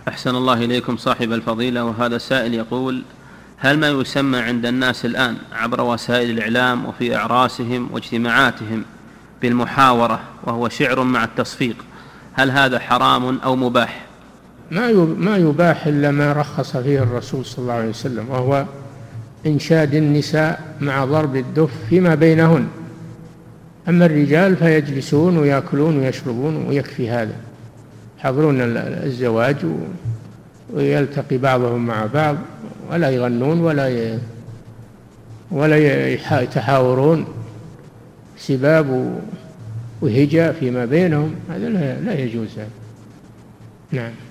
أحسن الله إليكم صاحب الفضيلة. وهذا السائل يقول: هل ما يسمى عند الناس الآن عبر وسائل الإعلام وفي أعراسهم واجتماعاتهم بالمحاورة وهو شعر مع التصفيق، هل هذا حرام أو مباح؟ ما يباح إلا ما رخص فيه الرسول صلى الله عليه وسلم، وهو إنشاد النساء مع ضرب الدف فيما بينهن. أما الرجال فيجلسون ويأكلون ويشربون ويكفي هذا، يحضرون الزواج ويلتقي بعضهم مع بعض، ولا يغنون ولا يتحاورون سباب وهجاء فيما بينهم، هذا لا يجوز هذا. نعم.